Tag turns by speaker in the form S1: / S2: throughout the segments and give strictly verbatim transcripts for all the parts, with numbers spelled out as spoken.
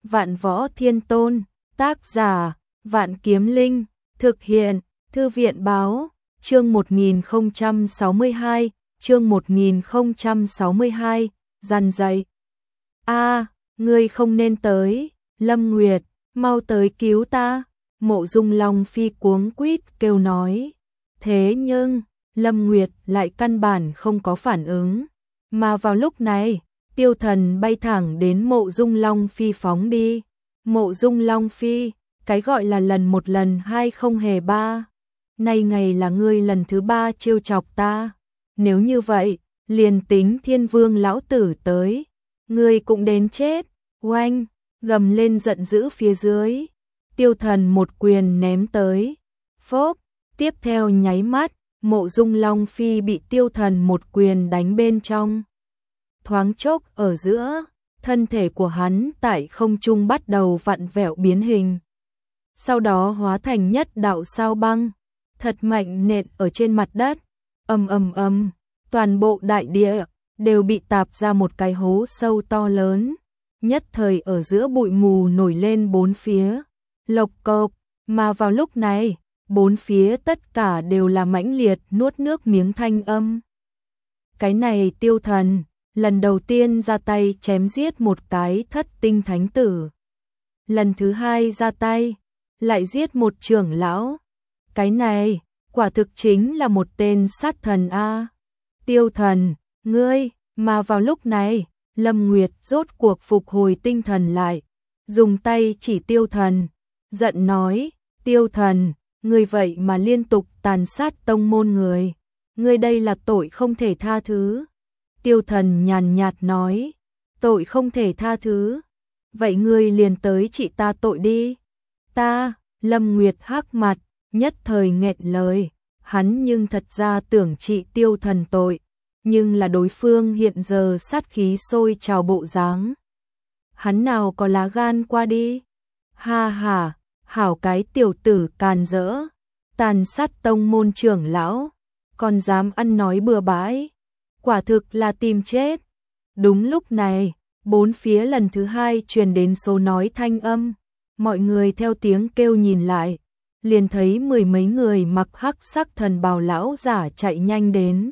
S1: Vạn Võ Thiên Tôn, tác giả, Vạn Kiếm Linh, thực hiện, Thư viện báo, chương một nghìn không trăm sáu mươi hai, chương một nghìn không trăm sáu mươi hai, dằn dạy. A, ngươi không nên tới, Lâm Nguyệt, mau tới cứu ta, Mộ Dung Long Phi cuống quýt kêu nói. Thế nhưng, Lâm Nguyệt lại căn bản không có phản ứng, mà vào lúc này, Tiêu Thần bay thẳng đến Mộ Dung Long Phi phóng đi. Mộ Dung Long Phi, cái gọi là lần một lần hai không hề ba. Nay ngày là ngươi lần thứ ba trêu chọc ta. Nếu như vậy, liền tính Thiên Vương lão tử tới, ngươi cũng đến chết. Oanh, gầm lên giận dữ phía dưới. Tiêu Thần một quyền ném tới. Phốp, tiếp theo nháy mắt, Mộ Dung Long Phi bị Tiêu Thần một quyền đánh bên trong. Thoáng chốc ở giữa, thân thể của hắn tại không trung bắt đầu vặn vẹo biến hình. Sau đó hóa thành nhất đạo sao băng, thật mạnh nện ở trên mặt đất. Ầm ầm ầm, toàn bộ đại địa đều bị tạp ra một cái hố sâu to lớn. Nhất thời ở giữa bụi mù nổi lên bốn phía. Lộc cộc, mà vào lúc này, bốn phía tất cả đều là mãnh liệt nuốt nước miếng thanh âm. Cái này Tiêu Thần lần đầu tiên ra tay chém giết một cái thất tinh thánh tử. Lần thứ hai ra tay, lại giết một trưởng lão. Cái này, quả thực chính là một tên sát thần a. Tiêu Thần, ngươi, mà vào lúc này, Lâm Nguyệt rốt cuộc phục hồi tinh thần lại, dùng tay chỉ Tiêu Thần, giận nói, Tiêu Thần, ngươi vậy mà liên tục tàn sát tông môn người, ngươi đây là tội không thể tha thứ. Tiêu Thần nhàn nhạt nói, tội không thể tha thứ, vậy ngươi liền tới trị ta tội đi. Ta, Lâm Nguyệt hắc mặt, nhất thời nghẹn lời, hắn nhưng thật ra tưởng trị Tiêu Thần tội, nhưng là đối phương hiện giờ sát khí sôi trào bộ dáng. Hắn nào có lá gan qua đi. Ha ha, hảo cái tiểu tử càn rỡ, tàn sát tông môn trưởng lão, còn dám ăn nói bừa bãi. Quả thực là tìm chết. Đúng lúc này, bốn phía lần thứ hai truyền đến số nói thanh âm. Mọi người theo tiếng kêu nhìn lại, liền thấy mười mấy người mặc hắc sắc thần bào lão giả chạy nhanh đến.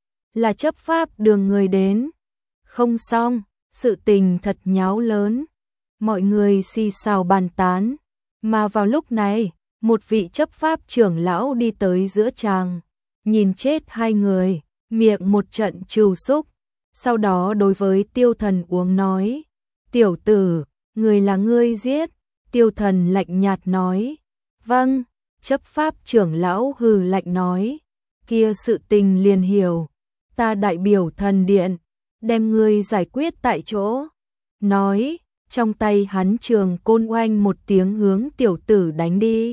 S1: Là chấp pháp đường người đến. Không xong, sự tình thật nháo lớn. Mọi người xì xào bàn tán. Mà vào lúc này, một vị chấp pháp trưởng lão đi tới giữa tràng, nhìn chết hai người, miệng một trận trừu xúc, sau đó đối với Tiêu Thần uống nói, tiểu tử, người là ngươi giết. Tiêu Thần lạnh nhạt nói, vâng. Chấp pháp trưởng lão hừ lạnh nói, kia sự tình liền hiểu, ta đại biểu thần điện, đem ngươi giải quyết tại chỗ. Nói, trong tay hắn trường côn oanh một tiếng hướng tiểu tử đánh đi.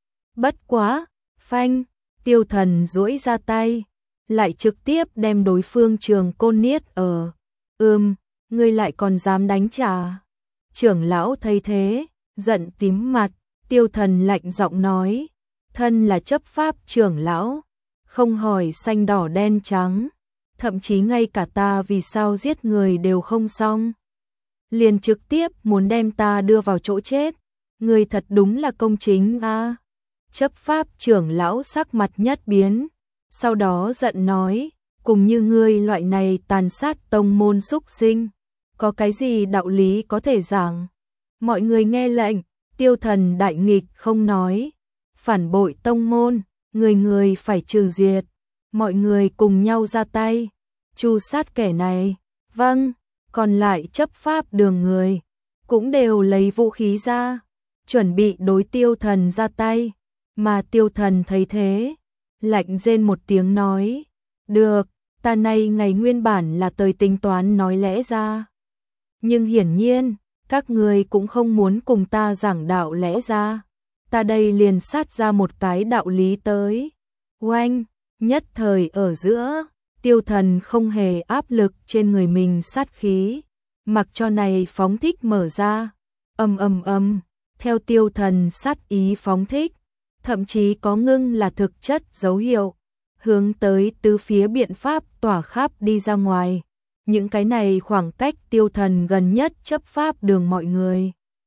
S1: Bất quá, phanh, Tiêu Thần duỗi ra tay, lại trực tiếp đem đối phương trường côn niết ở. Ừm, ngươi lại còn dám đánh trả. Trưởng lão thấy thế, giận tím mặt. Tiêu Thần lạnh giọng nói, thân là chấp pháp trưởng lão, không hỏi xanh đỏ đen trắng, thậm chí ngay cả ta vì sao giết người đều không xong, liền trực tiếp muốn đem ta đưa vào chỗ chết. Người thật đúng là công chính a. À. Chấp pháp trưởng lão sắc mặt nhất biến, sau đó giận nói, cùng như ngươi loại này tàn sát tông môn súc sinh, có cái gì đạo lý có thể giảng. Mọi người nghe lệnh. Tiêu Thần đại nghịch không nói, phản bội tông môn, người người phải trừ diệt. Mọi người cùng nhau ra tay, tru sát kẻ này. Vâng, còn lại chấp pháp đường người cũng đều lấy vũ khí ra, chuẩn bị đối Tiêu Thần ra tay. Mà Tiêu Thần thấy thế, lạnh rên một tiếng nói, được, ta nay ngày nguyên bản là tới tính toán nói lẽ ra, nhưng hiển nhiên các người cũng không muốn cùng ta giảng đạo lẽ ra, ta đây liền sát ra một cái đạo lý tới. Oanh, nhất thời ở giữa, Tiêu Thần không hề áp lực trên người mình sát khí, mặc cho này phóng thích mở ra. Ầm ầm ầm, theo Tiêu Thần sát ý phóng thích, thậm chí có ngưng là thực chất dấu hiệu, hướng tới tứ phía biện pháp tỏa khắp đi ra ngoài. Những cái này khoảng cách Tiêu Thần gần nhất chấp pháp đường mọi người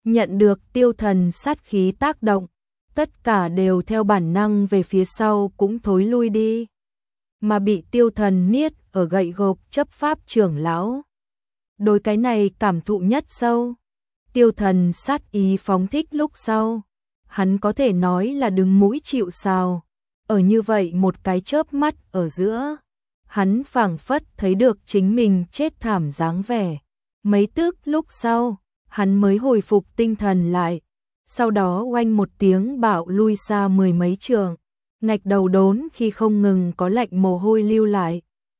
S1: nhận được Tiêu Thần sát khí tác động, tất cả đều theo bản năng về phía sau cũng thối lui đi, mà bị Tiêu Thần niết ở gậy gộc chấp pháp trưởng lão. Đối cái này cảm thụ nhất sâu, Tiêu Thần sát ý phóng thích lúc sau, hắn có thể nói là đứng mũi chịu sào, ở như vậy một cái chớp mắt ở giữa, hắn phảng phất thấy được chính mình chết thảm dáng vẻ. Mấy tức lúc sau, hắn mới hồi phục tinh thần lại, sau đó oanh một tiếng bạo lui xa mười mấy trường, ngạch đầu đốn khi không ngừng có lạnh mồ hôi lưu lại.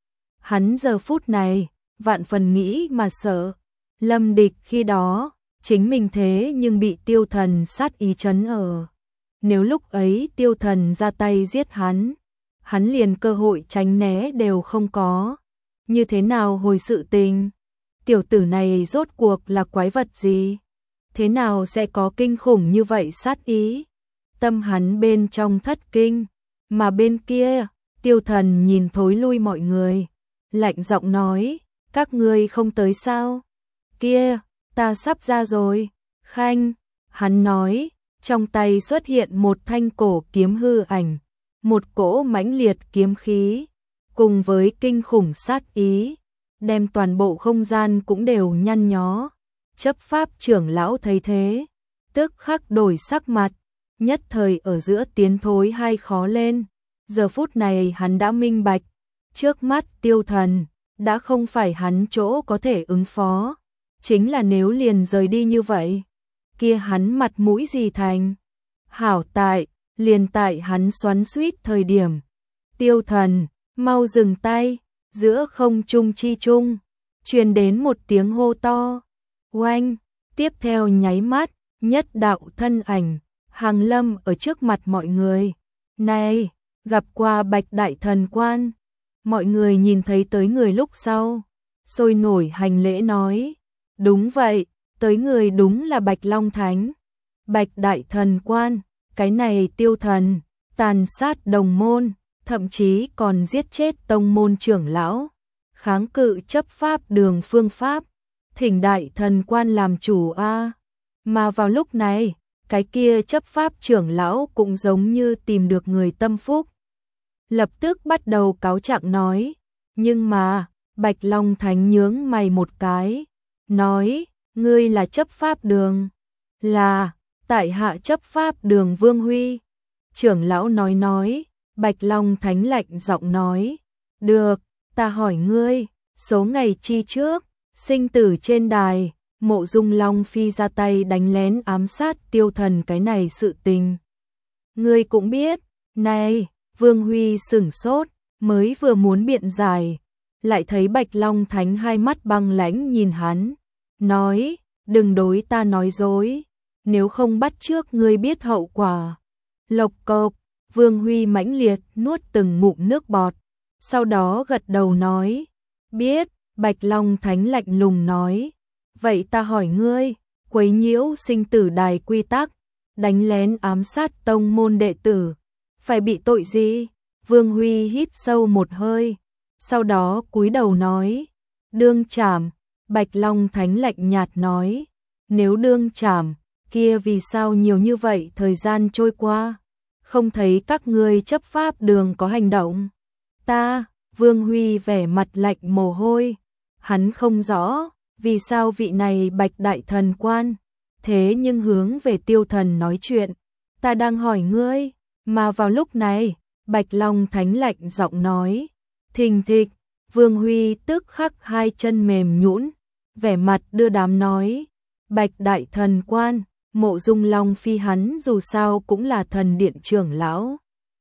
S1: Hắn giờ phút này, vạn phần nghĩ mà sợ, Lâm Địch khi đó, chính mình thế nhưng bị Tiêu Thần sát ý chấn ở. Nếu lúc ấy Tiêu Thần ra tay giết hắn, hắn liền cơ hội tránh né đều không có. Như thế nào hồi sự tình? Tiểu tử này rốt cuộc là quái vật gì? Thế nào sẽ có kinh khủng như vậy sát ý? Tâm hắn bên trong thất kinh, mà bên kia, Tiêu Thần nhìn thối lui mọi người, lạnh giọng nói, các ngươi không tới sao? Kia, ta sắp ra rồi. Khanh, hắn nói, trong tay xuất hiện một thanh cổ kiếm hư ảnh, một cỗ mãnh liệt kiếm khí, cùng với kinh khủng sát ý, đem toàn bộ không gian cũng đều nhăn nhó. Chấp pháp trưởng lão thấy thế, tức khắc đổi sắc mặt, nhất thời ở giữa tiến thối hay khó lên. Giờ phút này hắn đã minh bạch, trước mắt Tiêu Thần đã không phải hắn chỗ có thể ứng phó, chính là nếu liền rời đi như vậy, kia hắn mặt mũi gì thành. Hảo tại, liền tại hắn xoắn xuýt thời điểm, Tiêu Thần, mau dừng tay, giữa không trung chi trung, truyền đến một tiếng hô to. Oanh, tiếp theo nháy mắt, nhất đạo thân ảnh, hàng lâm ở trước mặt mọi người. Này, gặp qua Bạch Đại Thần Quan. Mọi người nhìn thấy tới người lúc sau, sôi nổi hành lễ nói. Đúng vậy, tới người đúng là Bạch Long Thánh. Bạch Đại Thần Quan, cái này Tiêu Thần, tàn sát đồng môn, thậm chí còn giết chết tông môn trưởng lão, kháng cự chấp pháp đường phương pháp, thỉnh Đại Thần Quan làm chủ a. Mà vào lúc này, cái kia chấp pháp trưởng lão cũng giống như tìm được người tâm phúc, lập tức bắt đầu cáo trạng nói. Nhưng mà, Bạch Long Thánh nhướng mày một cái, nói, ngươi là chấp pháp đường? Là, tại hạ chấp pháp đường Vương Huy. Trưởng lão nói nói, Bạch Long Thánh lạnh giọng nói, được, ta hỏi ngươi, số ngày chi trước, sinh tử trên đài, Mộ Dung Long Phi ra tay đánh lén ám sát Tiêu Thần cái này sự tình. Ngươi cũng biết, này, Vương Huy sửng sốt, mới vừa muốn biện giải, lại thấy Bạch Long Thánh hai mắt băng lãnh nhìn hắn, nói, đừng đối ta nói dối, nếu không bắt trước ngươi biết hậu quả. Lộc cộc, Vương Huy mãnh liệt nuốt từng ngụm nước bọt, sau đó gật đầu nói, biết. Bạch Long Thánh lạnh lùng nói, vậy ta hỏi ngươi, quấy nhiễu sinh tử đài quy tắc, đánh lén ám sát tông môn đệ tử, phải bị tội gì? Vương Huy hít sâu một hơi, sau đó cúi đầu nói, đương trảm. Bạch Long Thánh lạnh nhạt nói, nếu đương trảm, kia vì sao nhiều như vậy thời gian trôi qua, không thấy các ngươi chấp pháp đường có hành động? Ta, Vương Huy vẻ mặt lạnh mồ hôi, hắn không rõ, vì sao vị này Bạch Đại Thần Quan, thế nhưng hướng về Tiêu Thần nói chuyện, ta đang hỏi ngươi. Mà vào lúc này, Bạch Long Thánh lạnh giọng nói, thình thịch. Vương Huy tức khắc hai chân mềm nhũn, vẻ mặt đưa đám nói, Bạch Đại Thần Quan, Mộ Dung Long Phi hắn dù sao cũng là thần điện trưởng lão,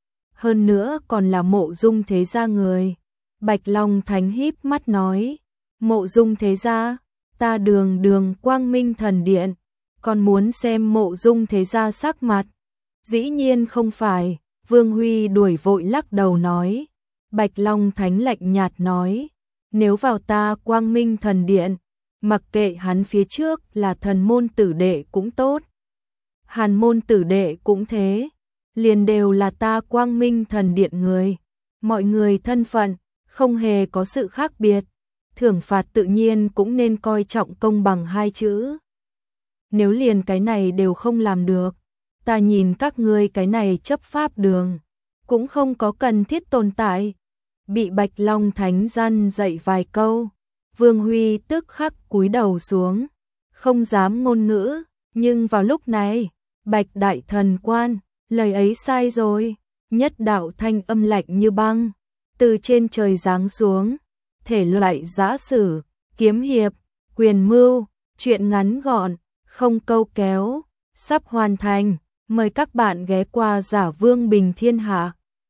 S1: hơn nữa còn là Mộ Dung thế gia người. Bạch Long Thánh híp mắt nói, Mộ Dung thế gia, ta đường đường Quang Minh thần điện, còn muốn xem Mộ Dung thế gia sắc mặt? Dĩ nhiên không phải. Vương Huy đuổi vội lắc đầu nói. Bạch Long Thánh lạnh nhạt nói, nếu vào ta Quang Minh thần điện, mặc kệ hắn phía trước là thần môn tử đệ cũng tốt, hàn môn tử đệ cũng thế, liền đều là ta Quang Minh thần điện người, mọi người thân phận không hề có sự khác biệt, thưởng phạt tự nhiên cũng nên coi trọng công bằng hai chữ. nếu liền cái này đều không làm được, ta nhìn các ngươi cái này chấp pháp đường, cũng không có cần thiết tồn tại. Bị Bạch Long Thánh răn dạy vài câu, Vương Huy tức khắc cúi đầu xuống, không dám ngôn ngữ, nhưng vào lúc này, Bạch Đại Thần Quan, lời ấy sai rồi, nhất đạo thanh âm lạnh như băng, từ trên trời giáng xuống, thể loại giã sử, kiếm hiệp, quyền mưu, chuyện ngắn gọn, không câu kéo, sắp hoàn thành, mời các bạn ghé qua Giả Vương Bình Thiên Hạ.